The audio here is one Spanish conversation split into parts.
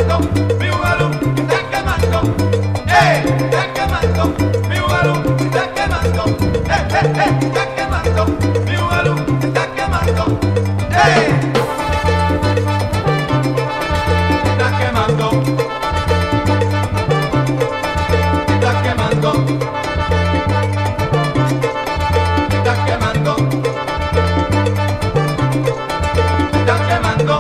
quemando, mi bugalú está quemando, está quemando, mi bugalú está quemando, está quemando, mi bugalú está quemando, está quemando, está quemando, está quemando, está quemando.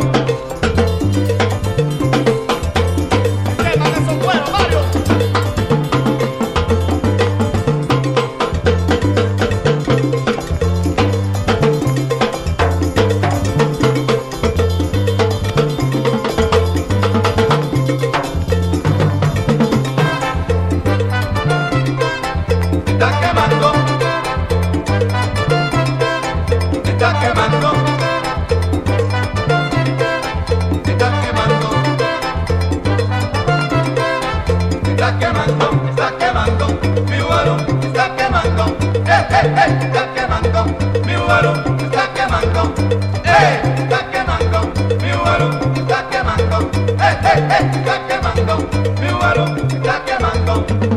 Está quemando, está quemando, está quemando, está quemando, está quemando, mi bugalú está quemando, está quemando, mi bugalú está quemando, está quemando, mi bugalú está quemando, está quemando, mi bugalú está quemando.